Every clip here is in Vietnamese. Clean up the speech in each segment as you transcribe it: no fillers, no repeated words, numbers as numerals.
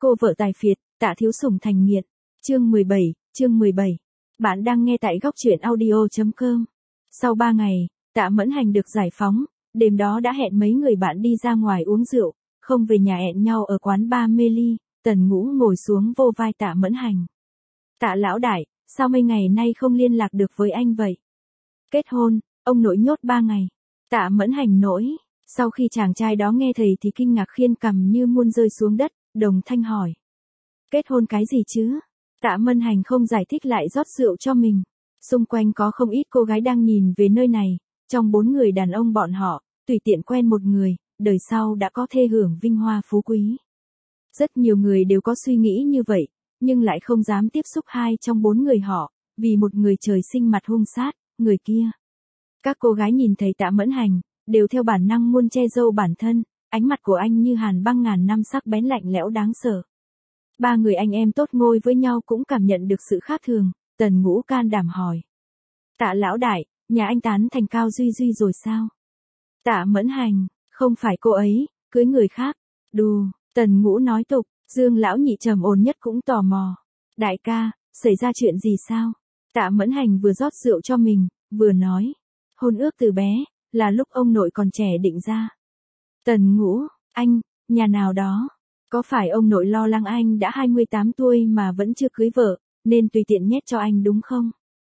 Cô vợ tài phiệt, Tạ Thiếu Sủng thành nghiện. Chương 17. Bạn đang nghe tại góc truyện audio.com. Sau 3 ngày, Tạ Mẫn Hành được giải phóng, đêm đó đã hẹn mấy người bạn đi ra ngoài uống rượu, không về nhà hẹn nhau ở quán bar mê ly. Tần Ngũ ngồi xuống vô vai Tạ Mẫn Hành. Tạ lão đại, sao mấy ngày nay không liên lạc được với anh vậy? Kết hôn, ông nội nhốt 3 ngày. Tạ Mẫn Hành nỗi. Sau khi chàng trai đó nghe thầy thì kinh ngạc khiên cằm như muôn rơi xuống đất, đồng thanh hỏi. Kết hôn cái gì chứ? Tạ Mẫn Hành không giải thích lại rót rượu cho mình. Xung quanh có không ít cô gái đang nhìn về nơi này, trong 4 người đàn ông bọn họ, tùy tiện quen một người, đời sau đã có thê hưởng vinh hoa phú quý. Rất nhiều người đều có suy nghĩ như vậy, nhưng lại không dám tiếp xúc 2 trong 4 người họ, vì một người trời sinh mặt hung sát, người kia. Các cô gái nhìn thấy Tạ Mẫn Hành, đều theo bản năng muốn che giấu bản thân, ánh mặt của anh như hàn băng ngàn năm sắc bén lạnh lẽo đáng sợ. 3 người anh em tốt ngồi với nhau cũng cảm nhận được sự khác thường, Tần Ngũ can đảm hỏi. Tạ lão đại, nhà anh tán thành Cao Duy Duy rồi sao? Tạ Mẫn Hành, không phải cô ấy, cưới người khác. Đù, Tần Ngũ nói tục, Dương lão nhị trầm ổn nhất cũng tò mò. Đại ca, xảy ra chuyện gì sao? Tạ Mẫn Hành vừa rót rượu cho mình, vừa nói. Hôn ước từ bé, là lúc ông nội còn trẻ định ra. Tần Ngũ, anh, nhà nào đó. Có phải ông nội lo lắng anh đã 28 tuổi mà vẫn chưa cưới vợ, nên tùy tiện nhét cho anh đúng không?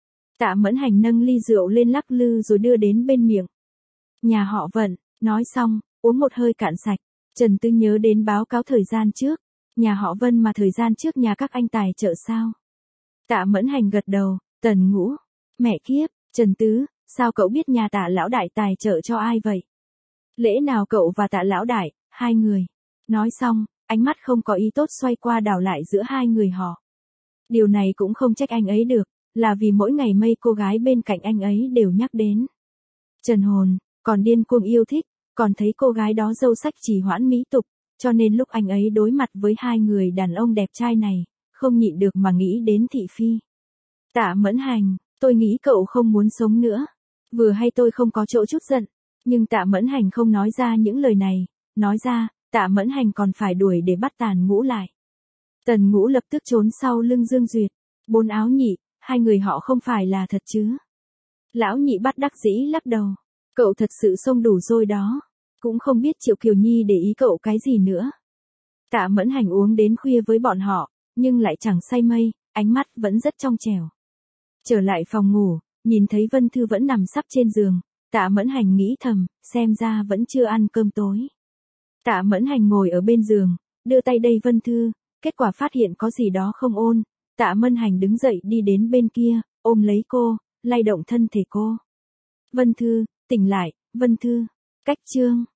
Tạ Mẫn Hành nâng ly rượu lên lắc lư rồi đưa đến bên miệng. Nhà họ Vận, nói xong, uống một hơi cạn sạch. Trần Tư nhớ đến báo cáo thời gian trước. Nhà họ Vân mà thời gian trước nhà các anh tài trợ sao? Tạ Mẫn Hành gật đầu, Tần Ngũ. Mẹ kiếp, Trần Tứ, sao cậu biết nhà Tạ lão đại tài trợ cho ai vậy? Lẽ nào cậu và Tạ lão đại, 2 người? Nói xong, ánh mắt không có ý tốt xoay qua đảo lại giữa 2 người họ. Điều này cũng không trách anh ấy được, là vì mỗi ngày mấy cô gái bên cạnh anh ấy đều nhắc đến. Trần Hồn, còn điên cuồng yêu thích, còn thấy cô gái đó dâu sách trì hoãn mỹ tục, cho nên lúc anh ấy đối mặt với 2 người đàn ông đẹp trai này, không nhịn được mà nghĩ đến thị phi. Tạ Mẫn Hành, tôi nghĩ cậu không muốn sống nữa. Vừa hay tôi không có chỗ chút giận, nhưng Tạ Mẫn Hành không nói ra những lời này, nói ra, Tạ Mẫn Hành còn phải đuổi để bắt Tần Ngũ lại. Tần Ngũ lập tức trốn sau lưng Dương Duyệt. 4 áo nhị, 2 người họ không phải là thật chứ? Lão nhị bắt đắc dĩ lắc đầu. Cậu thật sự xông đủ rồi đó. Cũng không biết Triệu Kiều Nhi để ý cậu cái gì nữa. Tạ Mẫn Hành uống đến khuya với bọn họ, nhưng lại chẳng say mây, ánh mắt vẫn rất trong trẻo. Trở lại phòng ngủ, nhìn thấy Vân Thư vẫn nằm sắp trên giường, Tạ Mẫn Hành nghĩ thầm, xem ra vẫn chưa ăn cơm tối. Tạ Mẫn Hành ngồi ở bên giường, đưa tay đây Vân Thư, kết quả phát hiện có gì đó không ổn. Tạ Mẫn Hành đứng dậy đi đến bên kia, ôm lấy cô, lay động thân thể cô. Vân Thư, tỉnh lại, Vân Thư. Cách chương